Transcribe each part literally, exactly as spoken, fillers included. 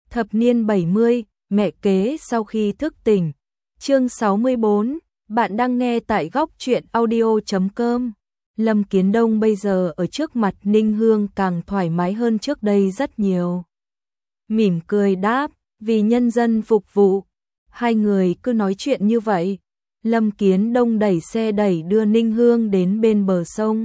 Thập niên bảy mươi, mẹ kế sau khi thức tỉnh. Chương sáu mươi bốn, bạn đang nghe tại góc truyện audio chấm com. Lâm Kiến Đông bây giờ ở trước mặt Ninh Hương càng thoải mái hơn trước đây rất nhiều. Mỉm cười đáp, vì nhân dân phục vụ. Hai người cứ nói chuyện như vậy. Lâm Kiến Đông đẩy xe đẩy đưa Ninh Hương đến bên bờ sông.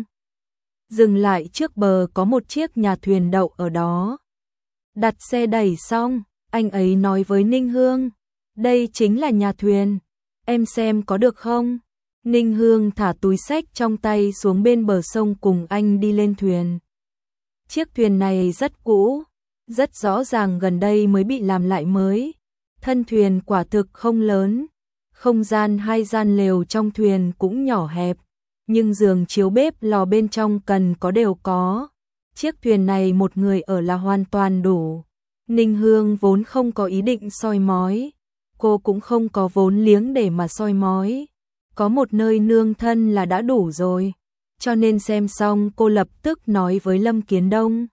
Dừng lại trước bờ có một chiếc nhà thuyền đậu ở đó. Đặt xe đẩy xong, anh ấy nói với Ninh Hương, đây chính là nhà thuyền, em xem có được không? Ninh Hương thả túi xách trong tay xuống bên bờ sông cùng anh đi lên thuyền. Chiếc thuyền này rất cũ, rất rõ ràng gần đây mới bị làm lại mới. Thân thuyền quả thực không lớn, không gian hai gian lều trong thuyền cũng nhỏ hẹp, nhưng giường chiếu bếp lò bên trong cần có đều có. Chiếc thuyền này một người ở là hoàn toàn đủ. Ninh Hương vốn không có ý định soi mói, cô cũng không có vốn liếng để mà soi mói. Có một nơi nương thân là đã đủ rồi, cho nên xem xong cô lập tức nói với Lâm Kiến Đông.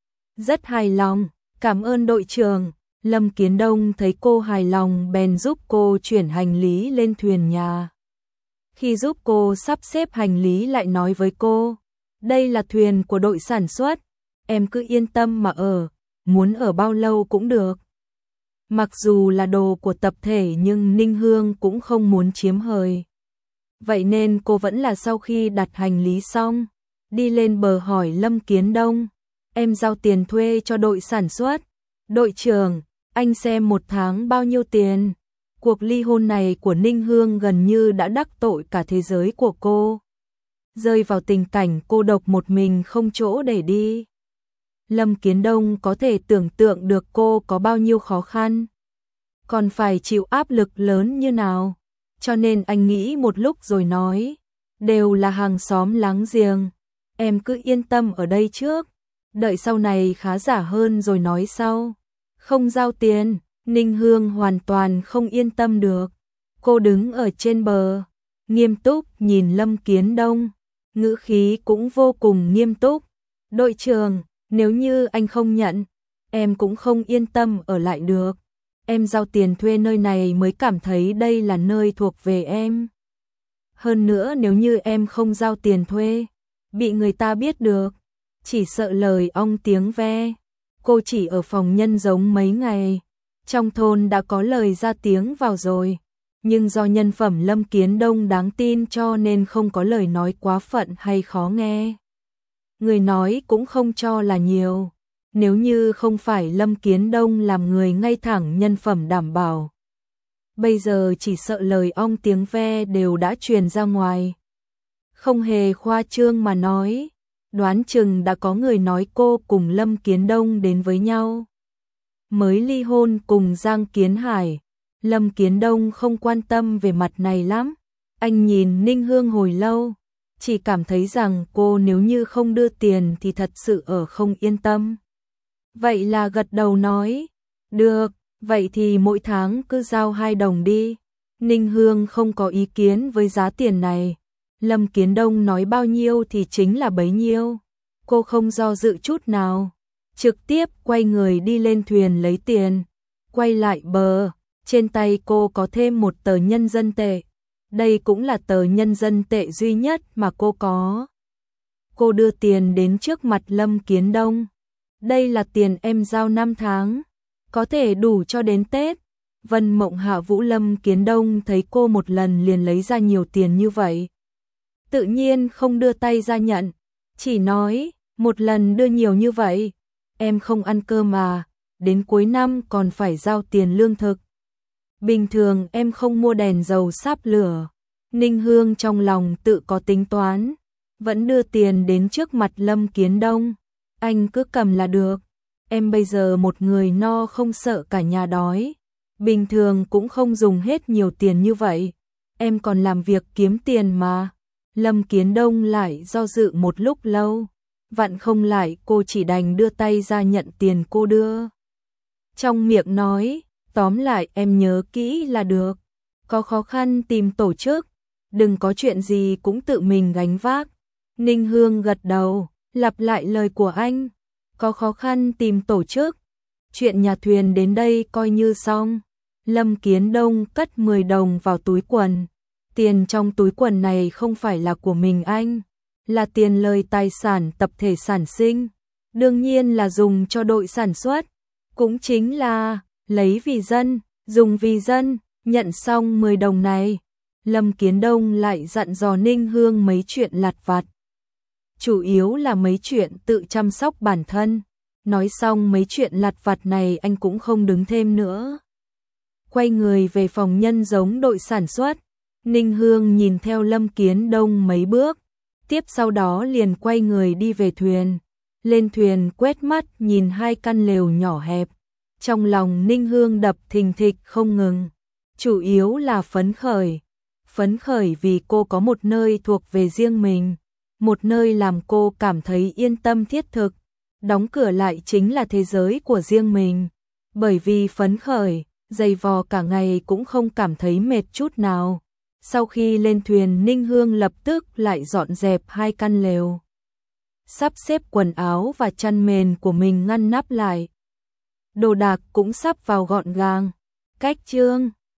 Rất hài lòng, cảm ơn đội trưởng. Lâm Kiến Đông thấy cô hài lòng bèn giúp cô chuyển hành lý lên thuyền nhà. Khi giúp cô sắp xếp hành lý lại nói với cô, đây là thuyền của đội sản xuất, em cứ yên tâm mà ở, muốn ở bao lâu cũng được. Mặc dù là đồ của tập thể nhưng Ninh Hương cũng không muốn chiếm hời. Vậy nên cô vẫn là sau khi đặt hành lý xong, đi lên bờ hỏi Lâm Kiến Đông, em giao tiền thuê cho đội sản xuất. Đội trưởng, anh xem một tháng bao nhiêu tiền? Cuộc ly hôn này của Ninh Hương gần như đã đắc tội cả thế giới của cô. Rơi vào tình cảnh cô độc một mình không chỗ để đi. Lâm Kiến Đông có thể tưởng tượng được cô có bao nhiêu khó khăn, còn phải chịu áp lực lớn như nào. Cho nên anh nghĩ một lúc rồi nói, đều là hàng xóm láng giềng, em cứ yên tâm ở đây trước, đợi sau này khá giả hơn rồi nói sau. Không giao tiền, Ninh Hương hoàn toàn không yên tâm được. Cô đứng ở trên bờ, nghiêm túc nhìn Lâm Kiến Đông, ngữ khí cũng vô cùng nghiêm túc. Đội trưởng, nếu như anh không nhận, em cũng không yên tâm ở lại được. Em giao tiền thuê nơi này mới cảm thấy đây là nơi thuộc về em. Hơn nữa nếu như em không giao tiền thuê, bị người ta biết được, chỉ sợ lời ong tiếng ve. Cô chỉ ở phòng nhân giống mấy ngày, trong thôn đã có lời ra tiếng vào rồi, nhưng do nhân phẩm Lâm Kiến Đông đáng tin cho nên không có lời nói quá phận hay khó nghe. Người nói cũng không cho là nhiều, nếu như không phải Lâm Kiến Đông làm người ngay thẳng nhân phẩm đảm bảo. Bây giờ chỉ sợ lời ong tiếng ve đều đã truyền ra ngoài. Không hề khoa trương mà nói, đoán chừng đã có người nói cô cùng Lâm Kiến Đông đến với nhau. Mới ly hôn cùng Giang Kiến Hải, Lâm Kiến Đông không quan tâm về mặt này lắm. Anh nhìn Ninh Hương hồi lâu, chỉ cảm thấy rằng cô nếu như không đưa tiền thì thật sự ở không yên tâm. Vậy là gật đầu nói, được, vậy thì mỗi tháng cứ giao hai đồng đi. Ninh Hương không có ý kiến với giá tiền này. Lâm Kiến Đông nói bao nhiêu thì chính là bấy nhiêu. Cô không do dự chút nào, trực tiếp quay người đi lên thuyền lấy tiền. Quay lại bờ, trên tay cô có thêm một tờ nhân dân tệ. Đây cũng là tờ nhân dân tệ duy nhất mà cô có. Cô đưa tiền đến trước mặt Lâm Kiến Đông. Đây là tiền em giao năm tháng, có thể đủ cho đến Tết. Vân Mộng Hạ Vũ. Lâm Kiến Đông thấy cô một lần liền lấy ra nhiều tiền như vậy, tự nhiên không đưa tay ra nhận, chỉ nói, một lần đưa nhiều như vậy, em không ăn cơm mà, đến cuối năm còn phải giao tiền lương thực. Bình thường em không mua đèn dầu sáp lửa. Ninh Hương trong lòng tự có tính toán, vẫn đưa tiền đến trước mặt Lâm Kiến Đông. Anh cứ cầm là được, em bây giờ một người no không sợ cả nhà đói. Bình thường cũng không dùng hết nhiều tiền như vậy, em còn làm việc kiếm tiền mà. Lâm Kiến Đông lại do dự một lúc lâu, vặn không lại cô chỉ đành đưa tay ra nhận tiền cô đưa. Trong miệng nói, tóm lại em nhớ kỹ là được, có khó khăn tìm tổ chức, đừng có chuyện gì cũng tự mình gánh vác. Ninh Hương gật đầu, lặp lại lời của anh, có khó khăn tìm tổ chức, chuyện nhà thuyền đến đây coi như xong. Lâm Kiến Đông cất mười đồng vào túi quần. Tiền trong túi quần này không phải là của mình anh, là tiền lời tài sản tập thể sản sinh. Đương nhiên là dùng cho đội sản xuất, cũng chính là lấy vì dân, dùng vì dân. Nhận xong mười đồng này, Lâm Kiến Đông lại dặn dò Ninh Hương mấy chuyện lặt vặt. Chủ yếu là mấy chuyện tự chăm sóc bản thân. Nói xong mấy chuyện lặt vặt này anh cũng không đứng thêm nữa. Quay người về phòng nhân giống đội sản xuất, Ninh Hương nhìn theo Lâm Kiến Đông mấy bước, tiếp sau đó liền quay người đi về thuyền. Lên thuyền quét mắt nhìn hai căn lều nhỏ hẹp, trong lòng Ninh Hương đập thình thịch không ngừng. Chủ yếu là phấn khởi. Phấn khởi vì cô có một nơi thuộc về riêng mình, một nơi làm cô cảm thấy yên tâm thiết thực. Đóng cửa lại chính là thế giới của riêng mình. Bởi vì phấn khởi, giày vò cả ngày cũng không cảm thấy mệt chút nào. Sau khi lên thuyền, Ninh Hương lập tức lại dọn dẹp hai căn lều, sắp xếp quần áo và chăn mền của mình ngăn nắp lại. Đồ đạc cũng sắp vào gọn gàng. Cách chương